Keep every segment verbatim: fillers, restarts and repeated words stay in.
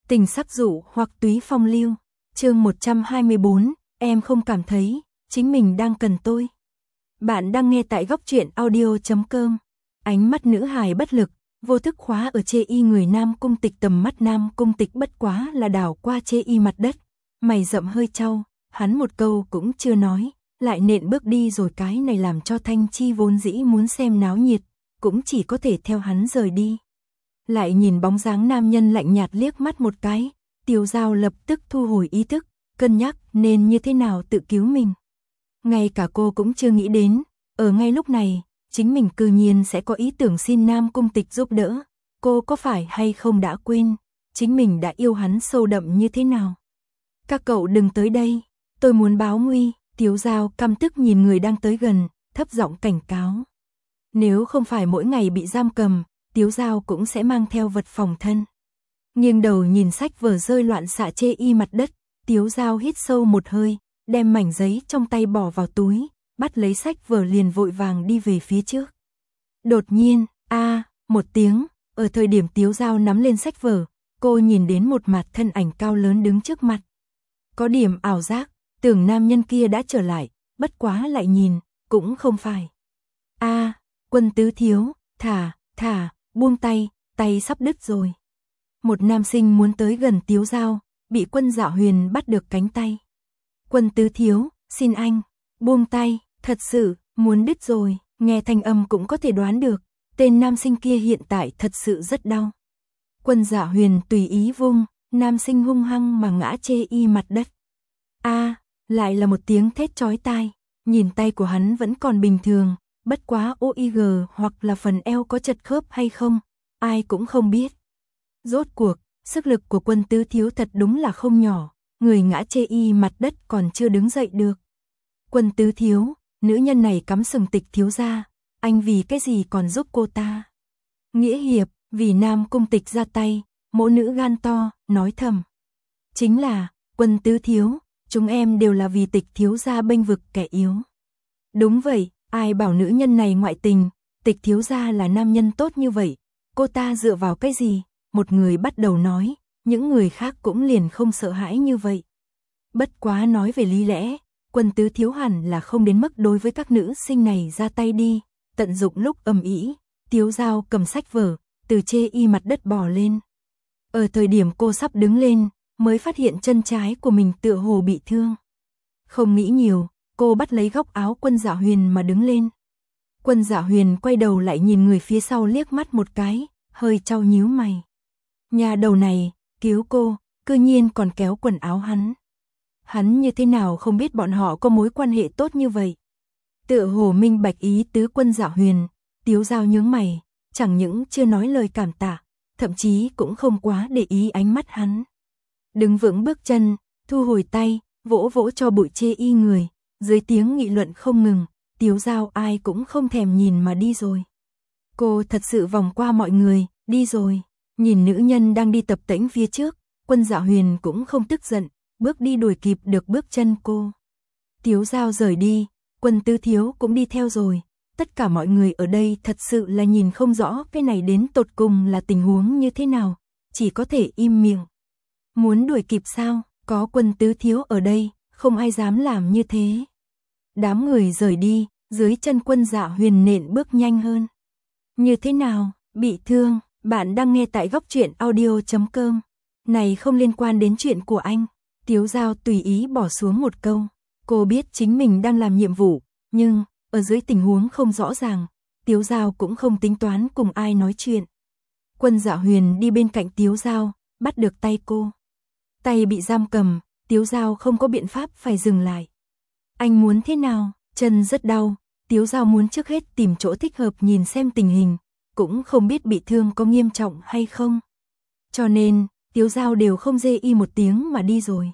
Tình sắc dụ hoặc túy phong lưu. Chương một trăm hai mươi bốn, em không cảm thấy chính mình đang cần tôi. Bạn đang nghe tại góc truyện audio chấm com. Ánh mắt nữ hài bất lực, vô thức khóa ở chê y người Nam Cung Tịch, tầm mắt Nam Cung Tịch bất quá là đảo qua chê y mặt đất, mày rậm hơi chau, hắn một câu cũng chưa nói, lại nện bước đi rồi. Cái này làm cho Thanh Chi vốn dĩ muốn xem náo nhiệt, cũng chỉ có thể theo hắn rời đi. Lại nhìn bóng dáng nam nhân lạnh nhạt liếc mắt một cái, Tiêu Giao lập tức thu hồi ý thức, cân nhắc nên như thế nào tự cứu mình. Ngay cả cô cũng chưa nghĩ đến, ở ngay lúc này, chính mình cư nhiên sẽ có ý tưởng xin Nam Cung Tịch giúp đỡ. Cô có phải hay không đã quên, chính mình đã yêu hắn sâu đậm như thế nào? Các cậu đừng tới đây, tôi muốn báo nguy. Tiêu Giao căm tức nhìn người đang tới gần, thấp giọng cảnh cáo. Nếu không phải mỗi ngày bị giam cầm, Tiêu Giao cũng sẽ mang theo vật phòng thân. Nghiêng đầu nhìn sách vở rơi loạn xạ chê y mặt đất, Tiêu Giao hít sâu một hơi, đem mảnh giấy trong tay bỏ vào túi, bắt lấy sách vở liền vội vàng đi về phía trước. Đột nhiên, a à, một tiếng, ở thời điểm Tiêu Giao nắm lên sách vở, cô nhìn đến một mặt thân ảnh cao lớn đứng trước mặt. Có điểm ảo giác, tưởng nam nhân kia đã trở lại, bất quá lại nhìn, cũng không phải. A, à, Quân Tứ Thiếu, thả, thả, buông tay, tay sắp đứt rồi. Một nam sinh muốn tới gần Tiêu Giao, bị Quân Dạ Huyền bắt được cánh tay. Quân Tứ Thiếu, xin anh, buông tay, thật sự, muốn đứt rồi. Nghe thanh âm cũng có thể đoán được, tên nam sinh kia hiện tại thật sự rất đau. Quân Dạ Huyền tùy ý vung, nam sinh hung hăng mà ngã chê y mặt đất. A, à, lại là một tiếng thét chói tai, nhìn tay của hắn vẫn còn bình thường, bất quá o i giê hoặc là phần eo có chật khớp hay không, ai cũng không biết. Rốt cuộc, sức lực của Quân Tứ Thiếu thật đúng là không nhỏ, người ngã chê y mặt đất còn chưa đứng dậy được. Quân Tứ Thiếu, nữ nhân này cắm sừng Tịch thiếu gia, anh vì cái gì còn giúp cô ta? Nghĩa hiệp, vì Nam Cung Tịch ra tay, mỗ nữ gan to, nói thầm. Chính là, Quân Tứ Thiếu, chúng em đều là vì Tịch thiếu gia bênh vực kẻ yếu. Đúng vậy, ai bảo nữ nhân này ngoại tình, Tịch thiếu gia là nam nhân tốt như vậy, cô ta dựa vào cái gì? Một người bắt đầu nói, những người khác cũng liền không sợ hãi như vậy. Bất quá nói về lý lẽ, Quân Tứ Thiếu hẳn là không đến mức đối với các nữ sinh này ra tay đi. Tận dụng lúc ầm ĩ, Tiêu Giao cầm sách vở, từ chê y mặt đất bò lên. Ở thời điểm cô sắp đứng lên, mới phát hiện chân trái của mình tựa hồ bị thương. Không nghĩ nhiều, cô bắt lấy góc áo Quân Dạ Huyền mà đứng lên. Quân Dạ Huyền quay đầu lại nhìn người phía sau liếc mắt một cái, hơi chau nhíu mày. Nhà đầu này, cứu cô, cư nhiên còn kéo quần áo hắn. Hắn như thế nào không biết bọn họ có mối quan hệ tốt như vậy. Tựa hồ minh bạch ý tứ Quân Dạ Huyền, Tiêu Giao nhướng mày, chẳng những chưa nói lời cảm tạ, thậm chí cũng không quá để ý ánh mắt hắn. Đứng vững bước chân, thu hồi tay, vỗ vỗ cho bụi chê y người, dưới tiếng nghị luận không ngừng, Tiêu Giao ai cũng không thèm nhìn mà đi rồi. Cô thật sự vòng qua mọi người, đi rồi. Nhìn nữ nhân đang đi tập tễnh phía trước, Quân Dạ Huyền cũng không tức giận, bước đi đuổi kịp được bước chân cô. Tiêu Giao rời đi, Quân Tứ Thiếu cũng đi theo rồi. Tất cả mọi người ở đây thật sự là nhìn không rõ cái này đến tột cùng là tình huống như thế nào, chỉ có thể im miệng. Muốn đuổi kịp sao, có Quân Tứ Thiếu ở đây, không ai dám làm như thế. Đám người rời đi, dưới chân Quân Dạ Huyền nện bước nhanh hơn. Như thế nào, bị thương? Bạn đang nghe tại góc truyện audio chấm com. Này không liên quan đến chuyện của anh. Tiêu Giao tùy ý bỏ xuống một câu. Cô biết chính mình đang làm nhiệm vụ, nhưng ở dưới tình huống không rõ ràng, Tiêu Giao cũng không tính toán cùng ai nói chuyện. Quân Dạ Huyền đi bên cạnh Tiêu Giao, bắt được tay cô. Tay bị giam cầm, Tiêu Giao không có biện pháp phải dừng lại. Anh muốn thế nào? Chân rất đau, Tiêu Giao muốn trước hết tìm chỗ thích hợp nhìn xem tình hình, cũng không biết bị thương có nghiêm trọng hay không. Cho nên, Tiêu Giao đều không dê y một tiếng mà đi rồi.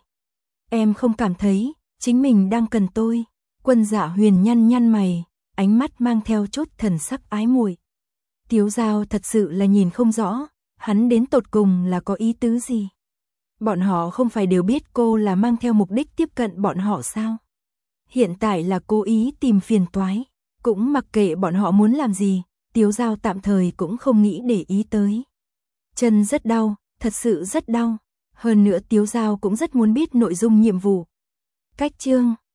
Em không cảm thấy, chính mình đang cần tôi. Quân Dạ Huyền nhăn nhăn mày, ánh mắt mang theo chút thần sắc ái muội. Tiêu Giao thật sự là nhìn không rõ, hắn đến tột cùng là có ý tứ gì. Bọn họ không phải đều biết cô là mang theo mục đích tiếp cận bọn họ sao? Hiện tại là cố ý tìm phiền toái, cũng mặc kệ bọn họ muốn làm gì, Tiêu Giao tạm thời cũng không nghĩ để ý tới. Chân rất đau, thật sự rất đau. Hơn nữa Tiếu Giao cũng rất muốn biết nội dung nhiệm vụ. Cách chương